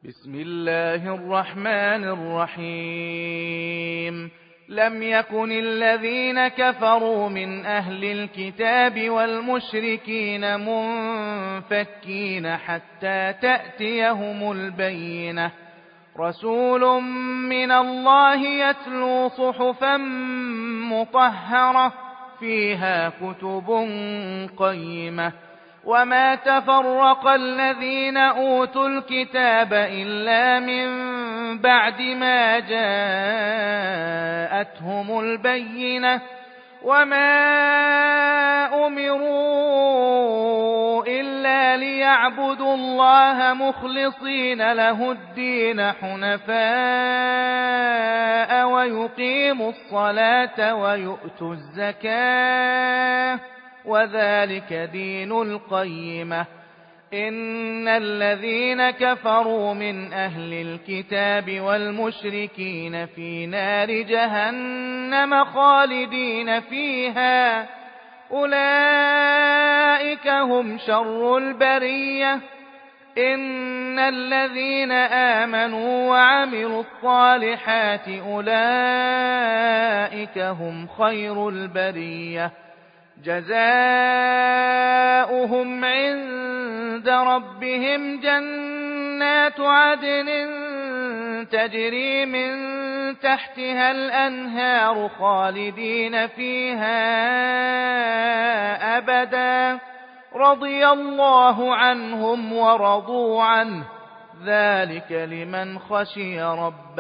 بسم الله الرحمن الرحيم. لم يكن الذين كفروا من أهل الكتاب والمشركين منفكين حتى تأتيهم البينة. رسول من الله يتلو صحفا مطهرة فيها كتب قيمة. وما تفرق الذين أوتوا الكتاب إلا من بعد ما جاءتهم البينة. وما أمروا إلا ليعبدوا الله مخلصين له الدين حنفاء ويقيموا الصلاة ويؤتوا الزكاة وذلك دين القيمة. إن الذين كفروا من أهل الكتاب والمشركين في نار جهنم خالدين فيها أولئك هم شر البرية. إن الذين آمنوا وعملوا الصالحات أولئك هم خير البرية. جزاؤهم عند ربهم جنات عدن تجري من تحتها الأنهار خالدين فيها أبدا رضي الله عنهم ورضوا عنه ذلك لمن خشي ربه.